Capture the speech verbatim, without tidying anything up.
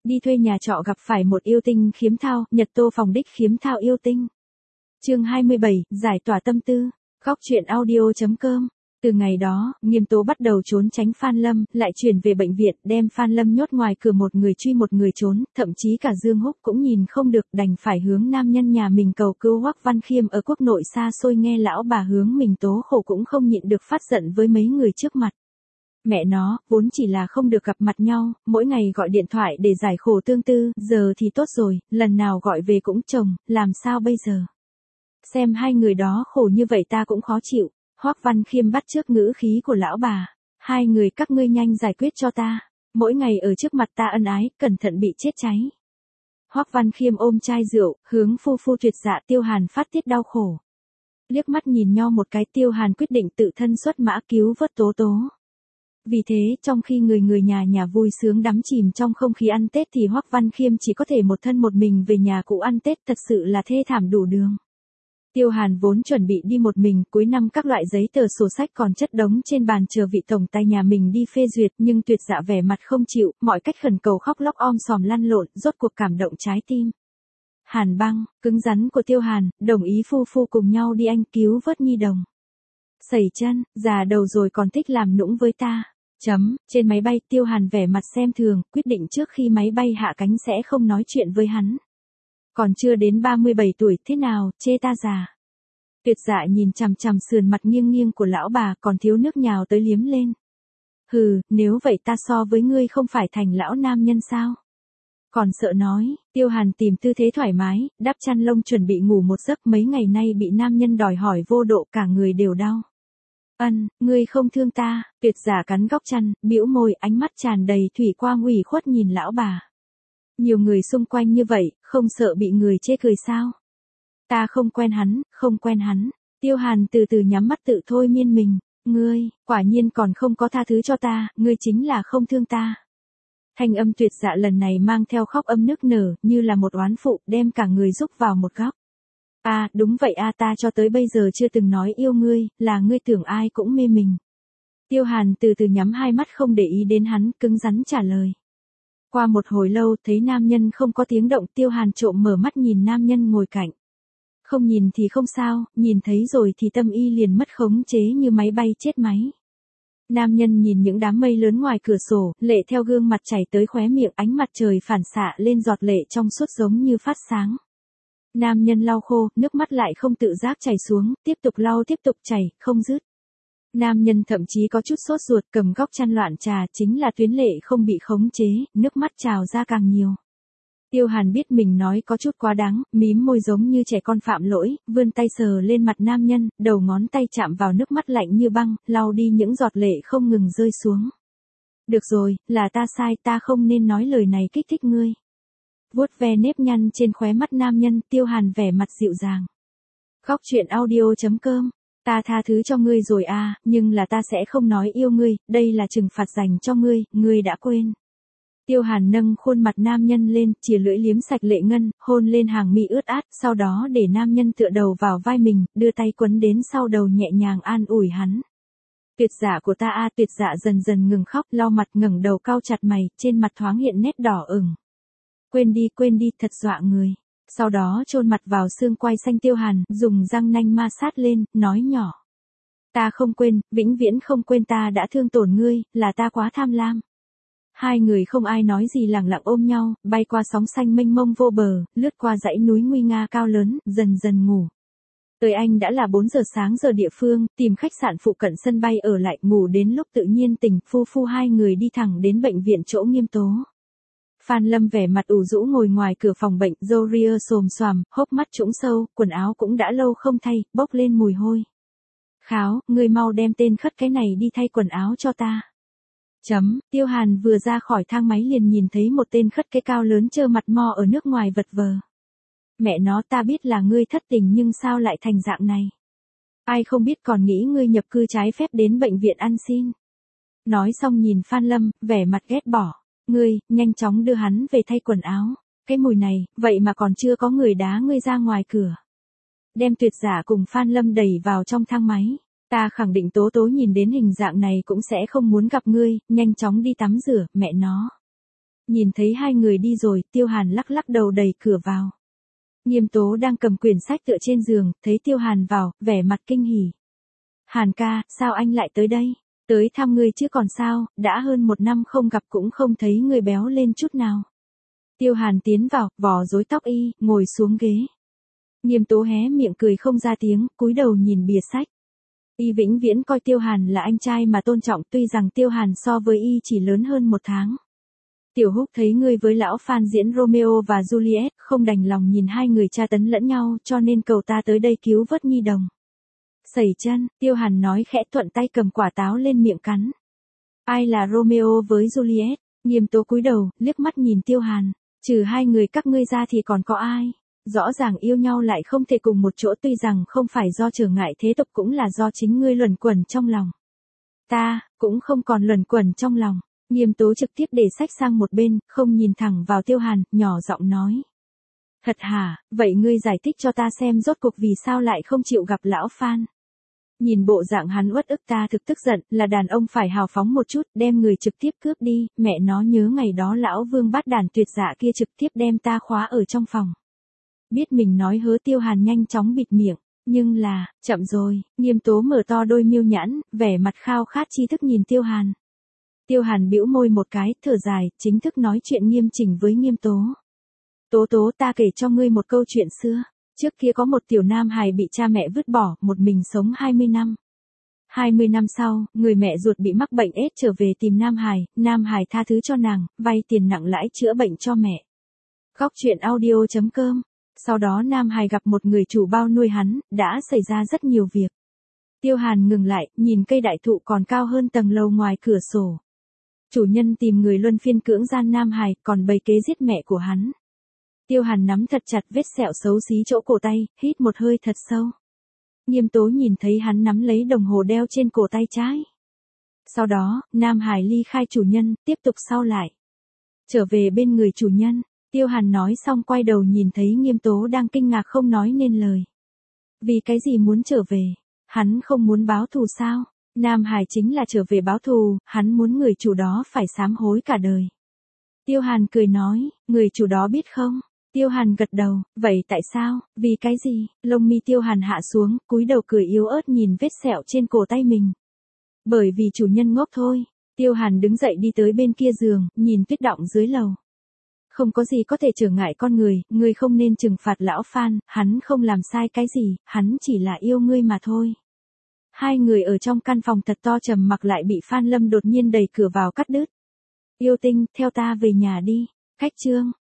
Đi thuê nhà trọ gặp phải một yêu tinh khiếm thao, Nhật Tô phòng đích khiếm thao yêu tinh. Chương hai mươi bảy, giải tỏa tâm tư. Góc truyện audio.com. Từ ngày đó, Nghiêm Tố bắt đầu trốn tránh Phan Lâm, lại chuyển về bệnh viện, đem Phan Lâm nhốt ngoài cửa, một người truy một người trốn, thậm chí cả Dương Húc cũng nhìn không được, đành phải hướng nam nhân nhà mình cầu cứu. Hoắc Văn Khiêm ở quốc nội xa xôi nghe lão bà hướng mình tố khổ cũng không nhịn được phát giận với mấy người trước mặt. Mẹ nó, vốn chỉ là không được gặp mặt nhau, mỗi ngày gọi điện thoại để giải khổ tương tư, giờ thì tốt rồi, lần nào gọi về cũng chồng, làm sao bây giờ? Xem hai người đó khổ như vậy ta cũng khó chịu. Hoắc Văn Khiêm bắt chước ngữ khí của lão bà. Hai người các ngươi nhanh giải quyết cho ta. Mỗi ngày ở trước mặt ta ân ái, cẩn thận bị chết cháy. Hoắc Văn Khiêm ôm chai rượu, hướng phu phu tuyệt dạ Tiêu Hàn phát tiết đau khổ. Liếc mắt nhìn nhau một cái, Tiêu Hàn quyết định tự thân xuất mã cứu vớt Tố Tố. Vì thế, trong khi người người nhà nhà vui sướng đắm chìm trong không khí ăn Tết thì Hoắc Văn Khiêm chỉ có thể một thân một mình về nhà cũ ăn Tết, thật sự là thê thảm đủ đường. Tiêu Hàn vốn chuẩn bị đi một mình, cuối năm các loại giấy tờ sổ sách còn chất đống trên bàn chờ vị tổng tài nhà mình đi phê duyệt, nhưng tuyệt dạ vẻ mặt không chịu, mọi cách khẩn cầu khóc lóc om sòm lăn lộn, rốt cuộc cảm động trái tim. Hàn Băng, cứng rắn của Tiêu Hàn, đồng ý phu phu cùng nhau đi anh cứu vớt nhi đồng. Sẩy chân, già đầu rồi còn thích làm nũng với ta. Chấm, trên máy bay Tiêu Hàn vẻ mặt xem thường, quyết định trước khi máy bay hạ cánh sẽ không nói chuyện với hắn. Còn chưa đến ba mươi bảy tuổi, thế nào, chê ta già. Tuyệt dạ nhìn chằm chằm sườn mặt nghiêng nghiêng của lão bà, còn thiếu nước nhào tới liếm lên. Hừ, nếu vậy ta so với ngươi không phải thành lão nam nhân sao? Còn sợ nói, Tiêu Hàn tìm tư thế thoải mái, đắp chăn lông chuẩn bị ngủ một giấc, mấy ngày nay bị nam nhân đòi hỏi vô độ, cả người đều đau. Ân, ngươi không thương ta. Tuyệt giả cắn góc chăn, bĩu môi, ánh mắt tràn đầy thủy quang ủy khuất nhìn lão bà. Nhiều người xung quanh như vậy, không sợ bị người chê cười sao? Ta không quen hắn, không quen hắn. Tiêu Hàn từ từ nhắm mắt tự thôi miên mình. Ngươi, quả nhiên còn không có tha thứ cho ta, ngươi chính là không thương ta. Thanh âm tuyệt dạ lần này mang theo khóc âm nức nở, như là một oán phụ, đem cả người rúc vào một góc. À, đúng vậy a, ta cho tới bây giờ chưa từng nói yêu ngươi, là ngươi tưởng ai cũng mê mình. Tiêu Hàn từ từ nhắm hai mắt không để ý đến hắn, cứng rắn trả lời. Qua một hồi lâu, thấy nam nhân không có tiếng động, Tiêu Hàn trộm mở mắt nhìn nam nhân ngồi cạnh. Không nhìn thì không sao, nhìn thấy rồi thì tâm y liền mất khống chế như máy bay chết máy. Nam nhân nhìn những đám mây lớn ngoài cửa sổ, lệ theo gương mặt chảy tới khóe miệng, ánh mặt trời phản xạ lên giọt lệ trong suốt giống như phát sáng. Nam nhân lau khô, nước mắt lại không tự giác chảy xuống, tiếp tục lau tiếp tục chảy, không dứt. Nam nhân thậm chí có chút sốt ruột, cầm góc chăn loạn trà, chính là tuyến lệ không bị khống chế, nước mắt trào ra càng nhiều. Tiêu Hàn biết mình nói có chút quá đáng, mím môi giống như trẻ con phạm lỗi, vươn tay sờ lên mặt nam nhân, đầu ngón tay chạm vào nước mắt lạnh như băng, lau đi những giọt lệ không ngừng rơi xuống. Được rồi, là ta sai, ta không nên nói lời này kích thích ngươi. Vuốt ve nếp nhăn trên khóe mắt nam nhân, Tiêu Hàn vẻ mặt dịu dàng. Góc truyện audio.com. Ta tha thứ cho ngươi rồi à, nhưng là ta sẽ không nói yêu ngươi, đây là trừng phạt dành cho ngươi, ngươi đã quên. Tiêu Hàn nâng khuôn mặt nam nhân lên, chìa lưỡi liếm sạch lệ ngân, hôn lên hàng mi ướt át, sau đó để nam nhân tựa đầu vào vai mình, đưa tay quấn đến sau đầu nhẹ nhàng an ủi hắn. Tuyệt dạ của ta a, à, tuyệt dạ dần dần ngừng khóc, lau mặt ngẩng đầu cau chặt mày, trên mặt thoáng hiện nét đỏ ửng. Quên đi, quên đi, thật dọa người. Sau đó chôn mặt vào xương quai xanh Tiêu Hàn, dùng răng nanh ma sát lên, nói nhỏ. Ta không quên, vĩnh viễn không quên, ta đã thương tổn ngươi, là ta quá tham lam. Hai người không ai nói gì lẳng lặng ôm nhau, bay qua sóng xanh mênh mông vô bờ, lướt qua dãy núi nguy nga cao lớn, dần dần ngủ. Tới Anh đã là bốn giờ sáng giờ địa phương, tìm khách sạn phụ cận sân bay ở lại, ngủ đến lúc tự nhiên tỉnh, phu phu hai người đi thẳng đến bệnh viện chỗ Nghiêm Tố. Phan Lâm vẻ mặt ủ rũ ngồi ngoài cửa phòng bệnh, râu ria xồm xoàm, hốc mắt trũng sâu, quần áo cũng đã lâu không thay, bốc lên mùi hôi. Kháo, người mau đem tên khất cái này đi thay quần áo cho ta. Chấm, Tiêu Hàn vừa ra khỏi thang máy liền nhìn thấy một tên khất cái cao lớn trơ mặt mo ở nước ngoài vật vờ. Mẹ nó, ta biết là ngươi thất tình nhưng sao lại thành dạng này? Ai không biết còn nghĩ ngươi nhập cư trái phép đến bệnh viện ăn xin. Nói xong nhìn Phan Lâm, vẻ mặt ghét bỏ. Ngươi, nhanh chóng đưa hắn về thay quần áo. Cái mùi này, vậy mà còn chưa có người đá ngươi ra ngoài cửa. Đem tuyệt giả cùng Phan Lâm đẩy vào trong thang máy. Ta khẳng định Tố Tố nhìn đến hình dạng này cũng sẽ không muốn gặp ngươi, nhanh chóng đi tắm rửa, mẹ nó. Nhìn thấy hai người đi rồi, Tiêu Hàn lắc lắc đầu đẩy cửa vào. Nghiêm Tố đang cầm quyển sách tựa trên giường, thấy Tiêu Hàn vào, vẻ mặt kinh hỉ. Hàn ca, sao anh lại tới đây? Tới thăm ngươi chứ còn sao, đã hơn một năm không gặp cũng không thấy ngươi béo lên chút nào. Tiêu Hàn tiến vào, vò rối tóc y, ngồi xuống ghế. Nghiêm Tố hé miệng cười không ra tiếng, cúi đầu nhìn bìa sách. Y vĩnh viễn coi Tiêu Hàn là anh trai mà tôn trọng, tuy rằng Tiêu Hàn so với Y chỉ lớn hơn một tháng. Tiểu Húc thấy ngươi với lão Phan diễn Romeo và Juliet, không đành lòng nhìn hai người tra tấn lẫn nhau, cho nên cầu ta tới đây cứu vớt nhi đồng. Sẩy chân, Tiêu Hàn nói khẽ, thuận tay cầm quả táo lên miệng cắn. Ai là Romeo với Juliet? Nghiêm Tố cúi đầu, liếc mắt nhìn Tiêu Hàn. Trừ hai người các ngươi ra thì còn có ai? Rõ ràng yêu nhau lại không thể cùng một chỗ, tuy rằng không phải do trở ngại thế tục cũng là do chính ngươi luẩn quẩn trong lòng. Ta, cũng không còn luẩn quẩn trong lòng. Nghiêm Tố trực tiếp để sách sang một bên, không nhìn thẳng vào Tiêu Hàn, nhỏ giọng nói. Thật hả, vậy ngươi giải thích cho ta xem rốt cuộc vì sao lại không chịu gặp lão Phan. Nhìn bộ dạng hắn uất ức ta thực tức giận, là đàn ông phải hào phóng một chút, đem người trực tiếp cướp đi, mẹ nó nhớ ngày đó lão Vương Bát Đản tuyệt dạ kia trực tiếp đem ta khóa ở trong phòng. Biết mình nói hớ, Tiêu Hàn nhanh chóng bịt miệng, nhưng là, chậm rồi, Nghiêm Tố mở to đôi miêu nhãn, vẻ mặt khao khát tri thức nhìn Tiêu Hàn. Tiêu Hàn bĩu môi một cái, thở dài, chính thức nói chuyện nghiêm chỉnh với Nghiêm Tố. Tố Tố, ta kể cho ngươi một câu chuyện xưa. Trước kia có một tiểu nam hài bị cha mẹ vứt bỏ, một mình sống hai mươi năm. hai mươi năm sau, người mẹ ruột bị mắc bệnh ết trở về tìm nam hài, nam hài tha thứ cho nàng, vay tiền nặng lãi chữa bệnh cho mẹ. Góc truyện audio chấm com. Sau đó nam hài gặp một người chủ bao nuôi hắn, đã xảy ra rất nhiều việc. Tiêu Hàn ngừng lại, nhìn cây đại thụ còn cao hơn tầng lầu ngoài cửa sổ. Chủ nhân tìm người luân phiên cưỡng gian nam hài, còn bày kế giết mẹ của hắn. Tiêu Hàn nắm thật chặt vết sẹo xấu xí chỗ cổ tay, hít một hơi thật sâu. Nghiêm Tố nhìn thấy hắn nắm lấy đồng hồ đeo trên cổ tay trái. Sau đó, nam hài ly khai chủ nhân, tiếp tục sau lại. Trở về bên người chủ nhân, Tiêu Hàn nói xong quay đầu nhìn thấy Nghiêm Tố đang kinh ngạc không nói nên lời. Vì cái gì muốn trở về? Hắn không muốn báo thù sao? Nam hài chính là trở về báo thù, hắn muốn người chủ đó phải sám hối cả đời. Tiêu Hàn cười nói, người chủ đó biết không? Tiêu Hàn gật đầu, vậy tại sao, vì cái gì? Lông mi Tiêu Hàn hạ xuống, cúi đầu cười yếu ớt nhìn vết sẹo trên cổ tay mình. Bởi vì chủ nhân ngốc thôi. Tiêu Hàn đứng dậy đi tới bên kia giường, nhìn tuyết đọng dưới lầu. Không có gì có thể trở ngại con người, ngươi không nên trừng phạt lão Phan, hắn không làm sai cái gì, hắn chỉ là yêu ngươi mà thôi. Hai người ở trong căn phòng thật to trầm mặc lại bị Phan Lâm đột nhiên đẩy cửa vào cắt đứt. Yêu Tinh, theo ta về nhà đi. Cách chương